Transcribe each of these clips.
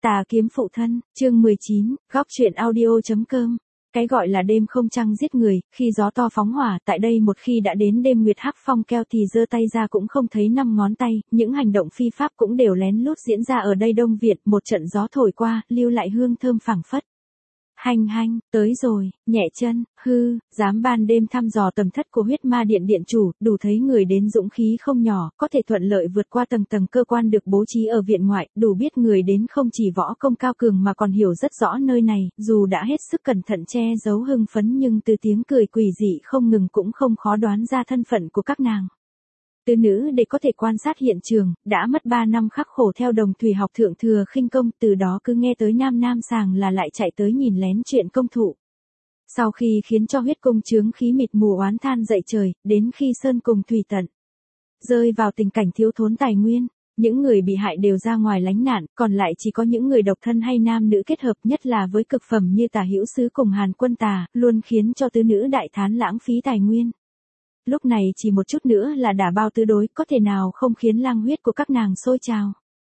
Tà kiếm phụ thân, chương 19, góc truyện audio.com. Cái gọi là đêm không trăng giết người, khi gió to phóng hỏa, tại đây một khi đã đến đêm nguyệt hắc phong keo thì giơ tay ra cũng không thấy năm ngón tay, những hành động phi pháp cũng đều lén lút diễn ra ở đây Đông Việt, một trận gió thổi qua, lưu lại hương thơm phảng phất. Hành hành, tới rồi, nhẹ chân, dám ban đêm thăm dò tầm thất của huyết ma điện điện chủ, đủ thấy người đến dũng khí không nhỏ, có thể thuận lợi vượt qua tầng tầng cơ quan được bố trí ở viện ngoại, đủ biết người đến không chỉ võ công cao cường mà còn hiểu rất rõ nơi này, dù đã hết sức cẩn thận che giấu hưng phấn nhưng từ tiếng cười quỷ dị không ngừng cũng không khó đoán ra thân phận của các nàng. Tứ nữ để có thể quan sát hiện trường, đã mất 3 năm khắc khổ theo đồng thủy học thượng thừa khinh công, từ đó cứ nghe tới nam sàng là lại chạy tới nhìn lén chuyện công thụ. Sau khi khiến cho huyết cung chướng khí mịt mù oán than dậy trời, đến khi sơn cùng thủy tận, rơi vào tình cảnh thiếu thốn tài nguyên, những người bị hại đều ra ngoài lánh nạn, còn lại chỉ có những người độc thân hay nam nữ kết hợp, nhất là với cực phẩm như Tả Hữu Sứ cùng Hàn Quân Tà, luôn khiến cho tứ nữ đại thán lãng phí tài nguyên. Lúc này chỉ một chút nữa là đả bao tứ đối, có thể nào không khiến lang huyết của các nàng sôi trào.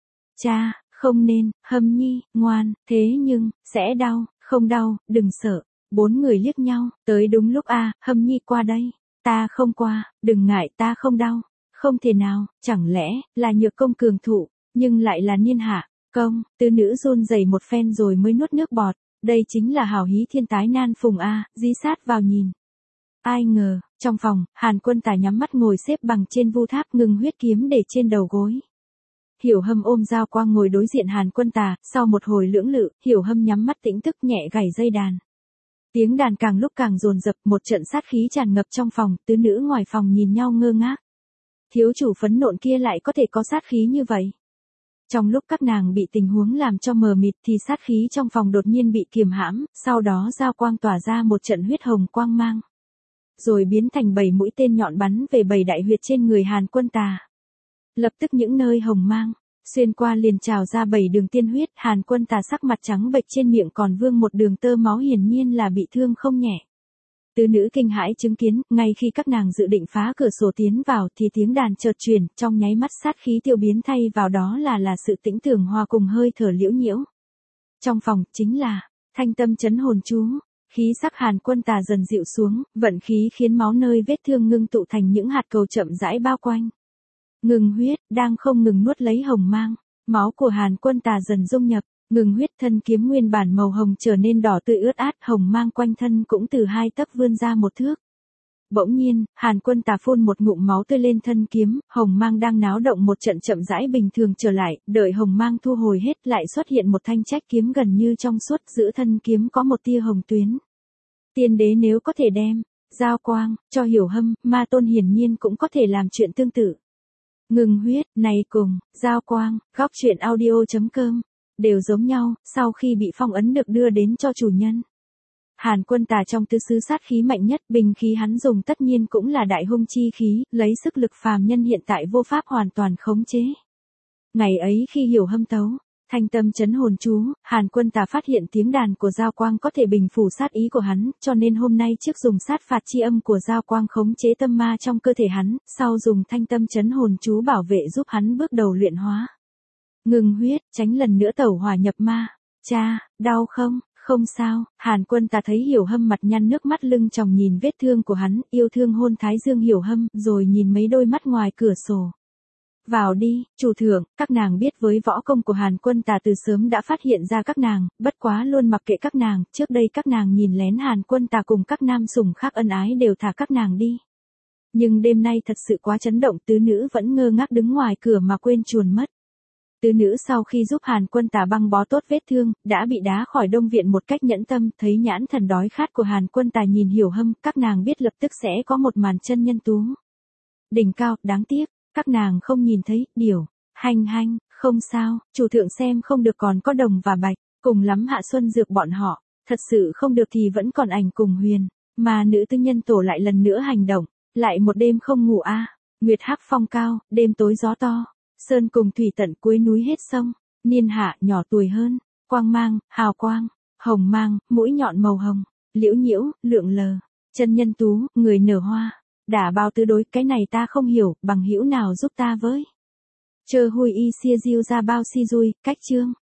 Cha, không nên, Hâm Nhi, ngoan, thế nhưng, sẽ đau, không đau, đừng sợ. 4 người liếc nhau, tới đúng lúc Hâm Nhi qua đây. Ta không qua, đừng ngại, ta không đau. Không thể nào, chẳng lẽ, là nhược công cường thụ, nhưng lại là niên hạ, công, tứ nữ run rẩy một phen rồi mới nuốt nước bọt. Đây chính là hào hí thiên tái nan phùng dí sát vào nhìn. Ai ngờ, trong phòng, Hàn Quân Tà nhắm mắt ngồi xếp bằng trên vu tháp, ngừng huyết kiếm để trên đầu gối. Hiểu Hâm ôm dao quang ngồi đối diện Hàn Quân Tà, sau một hồi lưỡng lự, Hiểu Hâm nhắm mắt tĩnh thức nhẹ gảy dây đàn. Tiếng đàn càng lúc càng dồn dập, một trận sát khí tràn ngập trong phòng, tứ nữ ngoài phòng nhìn nhau ngơ ngác. Thiếu chủ phấn nộn kia lại có thể có sát khí như vậy. Trong lúc các nàng bị tình huống làm cho mờ mịt thì sát khí trong phòng đột nhiên bị kiềm hãm, sau đó dao quang tỏa ra một trận huyết hồng quang mang, rồi biến thành 7 mũi tên nhọn bắn về 7 đại huyệt trên người Hàn Quân Tà. Lập tức những nơi hồng mang xuyên qua liền trào ra 7 đường tiên huyết, Hàn Quân Tà sắc mặt trắng bệch, trên miệng còn vương một đường tơ máu, hiển nhiên là bị thương không nhẹ. Tứ nữ kinh hãi chứng kiến, ngay khi các nàng dự định phá cửa sổ tiến vào thì tiếng đàn chợt truyền, trong nháy mắt sát khí tiêu biến, thay vào đó là sự tĩnh tưởng hòa cùng hơi thở liễu nhiễu. Trong phòng chính là thanh tâm trấn hồn chú. Khí sắc Hàn Quân Tà dần dịu xuống, vận khí khiến máu nơi vết thương ngưng tụ thành những hạt cầu chậm rãi bao quanh. Ngừng huyết, đang không ngừng nuốt lấy hồng mang, máu của Hàn Quân Tà dần dung nhập, ngừng huyết, thân kiếm nguyên bản màu hồng trở nên đỏ tươi ướt át, hồng mang quanh thân cũng từ 2 tấc vươn ra 1 thước. Bỗng nhiên, Hàn Quân Tà phun một ngụm máu tươi lên thân kiếm, hồng mang đang náo động một trận chậm rãi bình thường trở lại, đợi hồng mang thu hồi hết lại xuất hiện một thanh trách kiếm gần như trong suốt, giữa thân kiếm có một tia hồng tuyến. Tiên đế nếu có thể đem giao quang cho Hiểu Hâm, ma tôn hiển nhiên cũng có thể làm chuyện tương tự. Ngừng huyết, này cùng giao quang, góc truyện audio.com đều giống nhau, sau khi bị phong ấn được đưa đến cho chủ nhân. Hàn Quân Tà trong tứ xứ sát khí mạnh nhất, bình khí hắn dùng tất nhiên cũng là đại hung chi khí, lấy sức lực phàm nhân hiện tại vô pháp hoàn toàn khống chế. Ngày ấy khi Hiểu Hâm tấu thanh tâm trấn hồn chú, Hàn Quân Tà phát hiện tiếng đàn của giao quang có thể bình phủ sát ý của hắn, cho nên hôm nay trước dùng sát phạt chi âm của giao quang khống chế tâm ma trong cơ thể hắn, sau dùng thanh tâm trấn hồn chú bảo vệ giúp hắn bước đầu luyện hóa. Ngừng huyết, tránh lần nữa tẩu hỏa nhập ma. Cha, đau không? Không sao. Hàn Quân Tà thấy Hiểu Hâm mặt nhăn nước mắt lưng tròng nhìn vết thương của hắn, yêu thương hôn thái dương Hiểu Hâm, rồi nhìn mấy đôi mắt ngoài cửa sổ. Vào đi, chủ thượng, các nàng biết với võ công của Hàn Quân Tà từ sớm đã phát hiện ra các nàng, bất quá luôn mặc kệ các nàng, trước đây các nàng nhìn lén Hàn Quân Tà cùng các nam sủng khác ân ái đều thả các nàng đi. Nhưng đêm nay thật sự quá chấn động, tứ nữ vẫn ngơ ngác đứng ngoài cửa mà quên chuồn mất. Tứ nữ sau khi giúp Hàn Quân Tà băng bó tốt vết thương, đã bị đá khỏi Đông Viện một cách nhẫn tâm, thấy nhãn thần đói khát của Hàn Quân Tà nhìn Hiểu Hâm, các nàng biết lập tức sẽ có một màn chân nhân tú đỉnh cao, đáng tiếc, các nàng không nhìn thấy. Điều, hành, không sao, chủ thượng xem không được còn có Đồng và Bạch, cùng lắm Hạ Xuân Dược bọn họ, thật sự không được thì vẫn còn Ảnh cùng Huyền, mà nữ tư nhân tổ lại lần nữa hành động, lại một đêm không ngủ Nguyệt hắc phong cao, đêm tối gió to. Sơn cùng thủy tận cuối núi hết sông, niên hạ nhỏ tuổi hơn, quang mang, hào quang, hồng mang, mũi nhọn màu hồng, liễu nhiễu, lượn lờ, chân nhân tú, người nở hoa, đả bao tứ đối, cái này ta không hiểu, bằng hữu nào giúp ta với. Chơ hui y xia diêu ra bao si dui, cách chương.